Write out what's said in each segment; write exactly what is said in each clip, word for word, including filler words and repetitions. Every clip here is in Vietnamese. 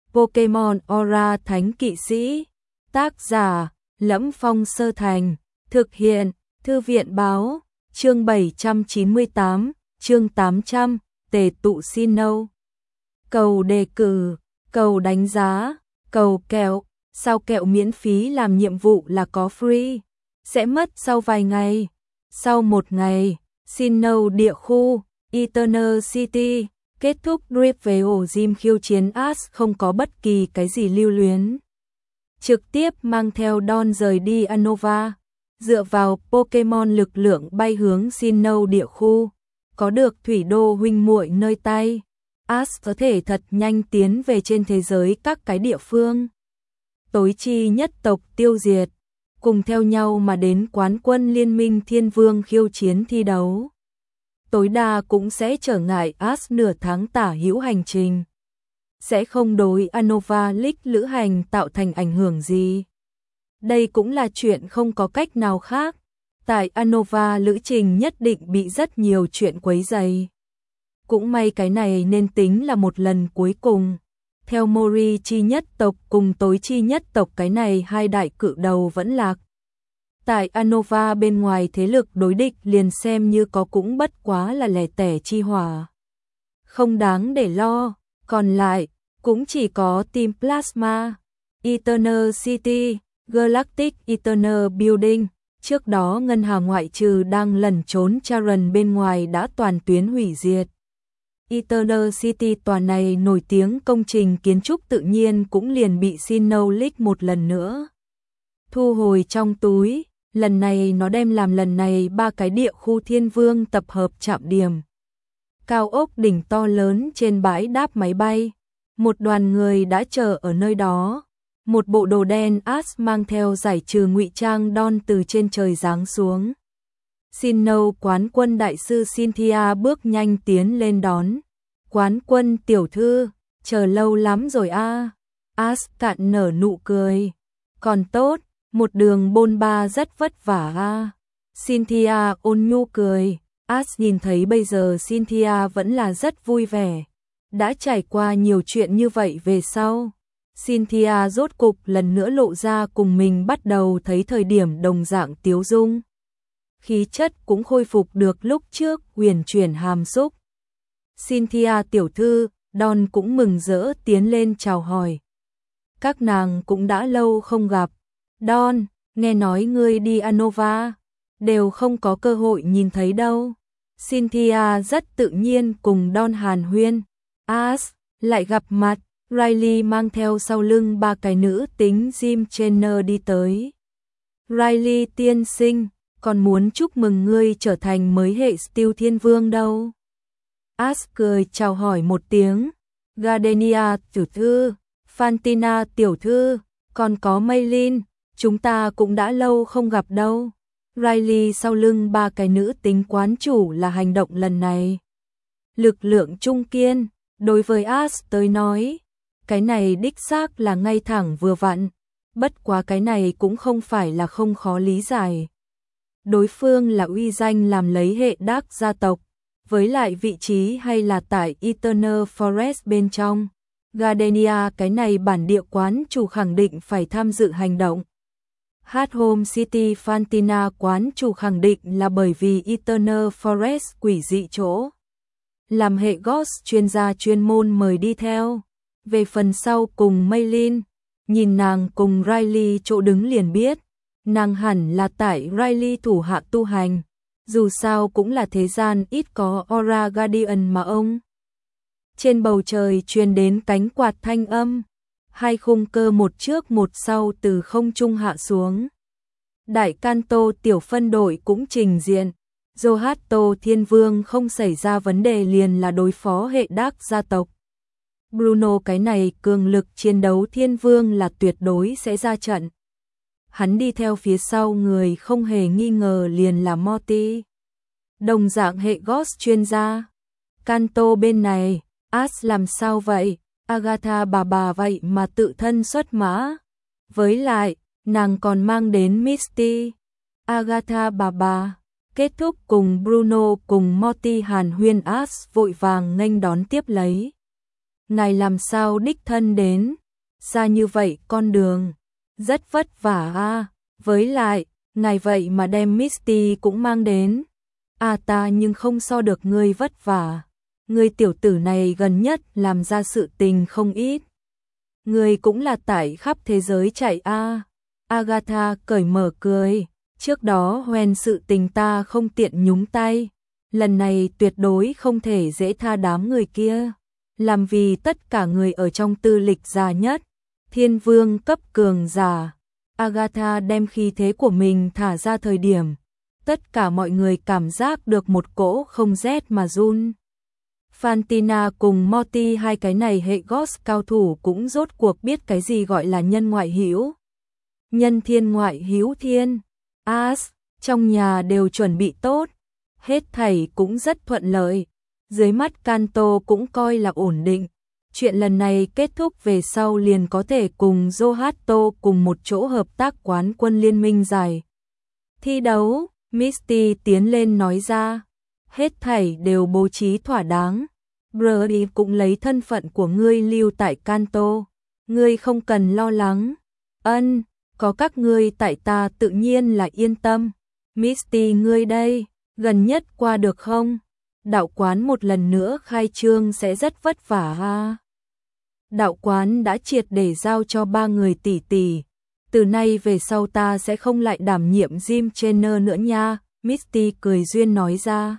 Pokemon Aura Thánh Kỵ Sĩ. Tác giả Lẫm Phong Sơ Thành. Thực hiện Thư viện Báo. Chương bảy trăm chín mươi tám, chương tám trăm, Tề tụ Sinnoh. Cầu đề cử, cầu đánh giá, cầu kẹo. Sao kẹo miễn phí làm nhiệm vụ là có free. Sẽ mất sau vài ngày. Sau một ngày, Sinnoh địa khu, Eternal City. Kết thúc Drip về ổ gym khiêu chiến Ash không có bất kỳ cái gì lưu luyến. Trực tiếp mang theo Dawn rời đi Unova. Dựa vào Pokemon lực lượng bay hướng Sinnoh địa khu. Có được thủy đô huynh muội nơi tay. Ash có thể thật nhanh tiến về trên thế giới các cái địa phương. Tối chi nhất tộc tiêu diệt. Cùng theo nhau mà đến quán quân liên minh Thiên Vương khiêu chiến thi đấu. Tối đa cũng sẽ trở ngại Ash nửa tháng tả hữu hành trình. Sẽ không đối Unova League lữ hành tạo thành ảnh hưởng gì. Đây cũng là chuyện không có cách nào khác. Tại Unova lữ trình nhất định bị rất nhiều chuyện quấy rầy. Cũng may cái này nên tính là một lần cuối cùng. Theo Mori chi nhất tộc cùng tối chi nhất tộc cái này hai đại cự đầu vẫn lạc. Tại Unova bên ngoài thế lực đối địch liền xem như có cũng bất quá là lẻ tẻ chi hỏa. Không đáng để lo, còn lại cũng chỉ có Team Plasma, Eternal City, Galactic Eternal Building. Trước đó ngân hàng ngoại trừ đang lẩn trốn Charon bên ngoài đã toàn tuyến hủy diệt. Eternal City tòa này nổi tiếng công trình kiến trúc tự nhiên cũng liền bị Sinnoh League một lần nữa thu hồi trong túi. Lần này nó đem làm lần này ba cái địa khu thiên vương tập hợp trạm điểm. Cao ốc đỉnh to lớn trên bãi đáp máy bay. Một đoàn người đã chờ ở nơi đó. Một bộ đồ đen Ash mang theo giải trừ ngụy trang Dawn từ trên trời giáng xuống. Sinnoh quán quân đại sư Cynthia bước nhanh tiến lên đón. Quán quân tiểu thư, chờ lâu lắm rồi a. À. Ash cạn nở nụ cười. Còn tốt, một đường bôn ba rất vất vả a. À. Cynthia ôn nhu cười. Ash nhìn thấy bây giờ Cynthia vẫn là rất vui vẻ. Đã trải qua nhiều chuyện như vậy về sau. Cynthia rốt cục lần nữa lộ ra cùng mình bắt đầu thấy thời điểm đồng dạng tiếu dung. Khí chất cũng khôi phục được lúc trước huyền chuyển hàm xúc. Cynthia tiểu thư, Dawn cũng mừng rỡ tiến lên chào hỏi. Các nàng cũng đã lâu không gặp. Dawn, nghe nói ngươi đi Unova, đều không có cơ hội nhìn thấy đâu. Cynthia rất tự nhiên cùng Dawn hàn huyên. Ash, lại gặp mặt. Riley mang theo sau lưng ba cái nữ tính Jim Trainer đi tới. Riley tiên sinh, còn muốn chúc mừng ngươi trở thành mới hệ Steel Thiên Vương đâu. Ash cười chào hỏi một tiếng. Gardenia tiểu thư, Fantina tiểu thư, còn có Maylin, chúng ta cũng đã lâu không gặp đâu. Riley sau lưng ba cái nữ tính quán chủ là hành động lần này. Lực lượng trung kiên, đối với Ash tới nói, cái này đích xác là ngay thẳng vừa vặn. Bất quá cái này cũng không phải là không khó lý giải. Đối phương là uy danh làm lấy hệ Dark gia tộc, với lại vị trí hay là tại Eternal Forest bên trong. Gardenia cái này bản địa quán chủ khẳng định phải tham dự hành động. Hat Home City Fantina quán chủ khẳng định là bởi vì Eternal Forest quỷ dị chỗ. Làm hệ Ghost chuyên gia chuyên môn mời đi theo. Về phần sau cùng Maylin, nhìn nàng cùng Riley chỗ đứng liền biết. Nàng hẳn là tại Riley thủ hạ tu hành. Dù sao cũng là thế gian ít có Aura Guardian mà ông. Trên bầu trời truyền đến cánh quạt thanh âm. Hai khung cơ một trước một sau từ không trung hạ xuống. Đại Kanto tiểu phân đội cũng trình diện. Zohato Thiên Vương không xảy ra vấn đề liền là đối phó hệ Dark gia tộc. Bruno cái này cường lực chiến đấu Thiên Vương là tuyệt đối sẽ ra trận. Hắn đi theo phía sau người không hề nghi ngờ liền là Morty. Đồng dạng hệ Ghost chuyên gia. Kanto bên này, Ash làm sao vậy? Agatha bà bà vậy mà tự thân xuất mã. Với lại, nàng còn mang đến Misty. Agatha bà bà. Kết thúc cùng Bruno cùng Morty hàn huyên, Ash vội vàng nghênh đón tiếp lấy. Ngài làm sao đích thân đến? xa như vậy con đường, rất vất vả a. Với lại, ngài vậy mà đem Misty cũng mang đến. À ta nhưng không so được ngươi vất vả. Ngươi tiểu tử này gần nhất làm ra sự tình không ít. Ngươi cũng là tải khắp thế giới chạy a. Agatha cởi mở cười. Trước đó hoen sự tình ta không tiện nhúng tay. Lần này tuyệt đối không thể dễ tha đám người kia. Làm vì tất cả người ở trong tư lịch già nhất. Thiên vương cấp cường giả. Agatha đem khí thế của mình thả ra thời điểm. Tất cả mọi người cảm giác được một cỗ không rét mà run. Fantina cùng Morty hai cái này hệ Ghost cao thủ cũng rốt cuộc biết cái gì gọi là nhân ngoại hữu. Nhân thiên ngoại hữu thiên. As, trong nhà đều chuẩn bị tốt. Hết thảy cũng rất thuận lợi. Dưới mắt Kanto cũng coi là ổn định. Chuyện lần này kết thúc về sau liền có thể cùng Zohato cùng một chỗ hợp tác quán quân liên minh giải. Thi đấu, Misty tiến lên nói ra. Hết thảy đều bố trí thỏa đáng. Brody cũng lấy thân phận của ngươi lưu tại Kanto. Ngươi không cần lo lắng. Ân, có các ngươi tại ta tự nhiên là yên tâm. Misty ngươi đây, gần nhất qua được không? Đạo quán một lần nữa khai trương sẽ rất vất vả ha. Đạo quán đã triệt để giao cho ba người tỷ tỷ. Từ nay về sau ta sẽ không lại đảm nhiệm gym trainer nữa nha. Misty cười duyên nói ra.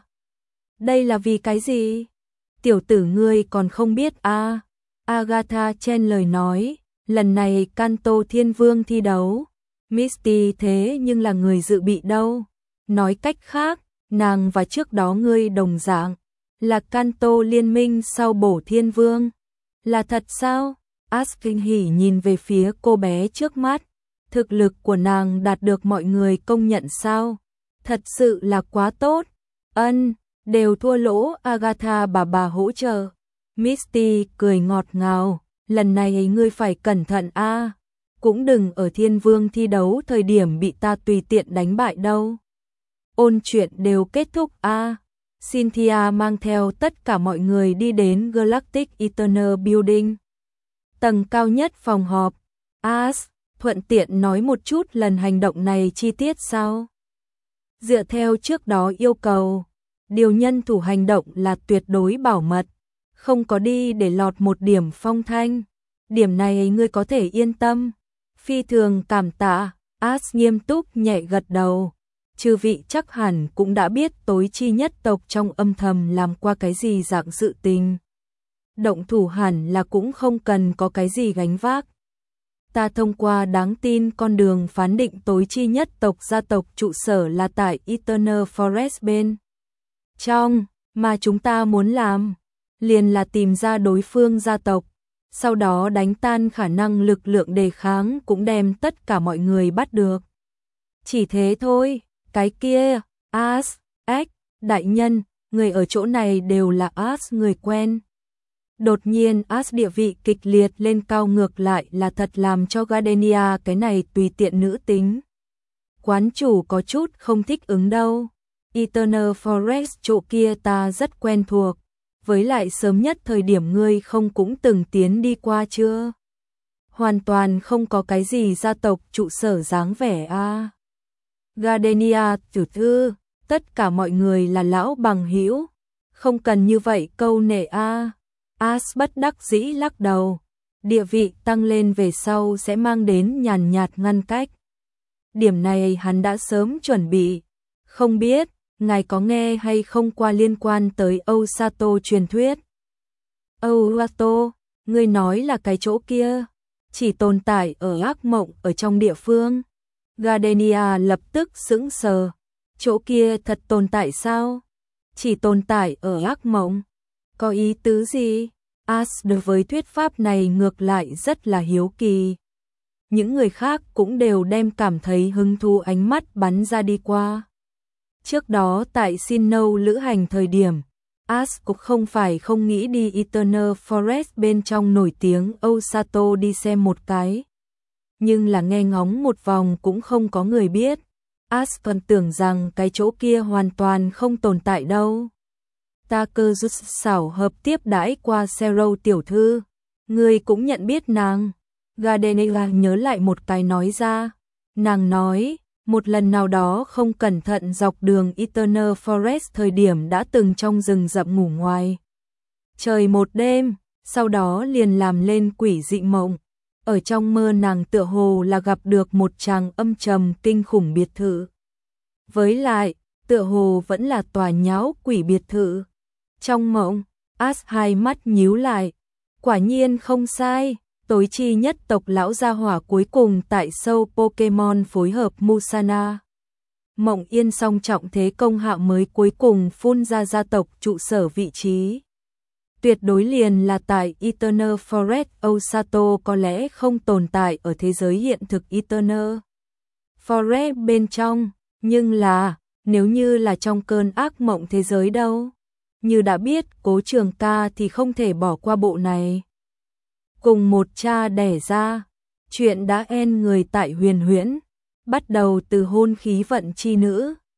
Đây là vì cái gì? Tiểu tử ngươi còn không biết à? Agatha chen lời nói. Lần này Kanto Thiên Vương thi đấu. Misty thế nhưng là người dự bị đâu. Nói cách khác, nàng và trước đó ngươi đồng dạng. Là Kanto liên minh sau bổ Thiên Vương. Là thật sao? Ash kinh hỉ nhìn về phía cô bé trước mắt. Thực lực của nàng đạt được mọi người công nhận sao? Thật sự là quá tốt. Ân, đều thua lỗ Agatha bà bà hỗ trợ. Misty cười ngọt ngào. Lần này ngươi phải cẩn thận a. Cũng đừng ở Thiên Vương thi đấu thời điểm bị ta tùy tiện đánh bại đâu. Ôn chuyện đều kết thúc a. Cynthia mang theo tất cả mọi người đi đến Galactic Eternal Building. Tầng cao nhất phòng họp. Ash, thuận tiện nói một chút lần hành động này chi tiết sao? Dựa theo trước đó yêu cầu, điều nhân thủ hành động là tuyệt đối bảo mật, không có đi để lọt một điểm phong thanh. Điểm này ngươi có thể yên tâm. Phi thường cảm tạ. Ash nghiêm túc nhẹ gật đầu. Chư vị chắc hẳn cũng đã biết tối chi nhất tộc trong âm thầm làm qua cái gì dạng sự tình. Động thủ hẳn là cũng không cần có cái gì gánh vác. Ta thông qua đáng tin con đường phán định tối chi nhất tộc gia tộc trụ sở là tại Eternal Forest bên trong, mà chúng ta muốn làm liền là tìm ra đối phương gia tộc, sau đó đánh tan khả năng lực lượng đề kháng cũng đem tất cả mọi người bắt được. Chỉ thế thôi. Cái kia, Ash, Ếch, đại nhân, người ở chỗ này đều là Ash người quen. Đột nhiên Ash địa vị kịch liệt lên cao, ngược lại là thật làm cho Gardenia cái này tùy tiện nữ tính. Quán chủ có chút không thích ứng đâu. Eternal Forest chỗ kia ta rất quen thuộc. Với lại sớm nhất thời điểm ngươi không cũng từng tiến đi qua chưa? Hoàn toàn không có cái gì gia tộc trụ sở dáng vẻ a. À. Gardenia tiểu thư, tất cả mọi người là lão bằng hữu, không cần như vậy câu nệ a. À. Ash bất đắc dĩ lắc đầu. Địa vị tăng lên về sau sẽ mang đến nhàn nhạt ngăn cách. Điểm này hắn đã sớm chuẩn bị. Không biết, ngài có nghe hay không qua liên quan tới Osato truyền thuyết? Osato, ngươi nói là cái chỗ kia, chỉ tồn tại ở ác mộng ở trong địa phương. Gardenia lập tức sững sờ. Chỗ kia thật tồn tại sao? Chỉ tồn tại ở ác mộng? Có ý tứ gì? Ash đối với thuyết pháp này ngược lại rất là hiếu kỳ. Những người khác cũng đều đem cảm thấy hứng thú, ánh mắt bắn ra đi qua. Trước đó tại Sinnoh lữ hành thời điểm, Ash cũng không phải không nghĩ đi Eternal Forest bên trong nổi tiếng Osato đi xem một cái. Nhưng là nghe ngóng một vòng cũng không có người biết. Ash còn tưởng rằng cái chỗ kia hoàn toàn không tồn tại đâu. Ta cơ rút xảo hợp tiếp đãi qua Zero tiểu thư. Ngươi cũng nhận biết nàng. Gardenega nhớ lại một cái nói ra. Nàng nói, một lần nào đó không cẩn thận dọc đường Eternal Forest thời điểm đã từng trong rừng rậm ngủ ngoài trời một đêm, sau đó liền làm lên quỷ dị mộng. Ở trong mơ nàng tựa hồ là gặp được một chàng âm trầm kinh khủng biệt thự. Với lại, tựa hồ vẫn là tòa nháo quỷ biệt thự. Trong mộng, Ash hai mắt nhíu lại. Quả nhiên không sai, tối chi nhất tộc lão gia hỏa cuối cùng tại show Pokemon phối hợp Musana. Mộng Yên song trọng thế công hạo mới cuối cùng phun ra gia tộc trụ sở vị trí. Tuyệt đối liền là tại Eternal Forest. Osato có lẽ không tồn tại ở thế giới hiện thực Eternal Forest bên trong, nhưng là, nếu như là trong cơn ác mộng thế giới đâu. Như đã biết Cố Trường Ca thì không thể bỏ qua bộ này. Cùng một cha đẻ ra, chuyện đã en người tại Huyền Huyễn, bắt đầu từ hôn khí vận chi nữ,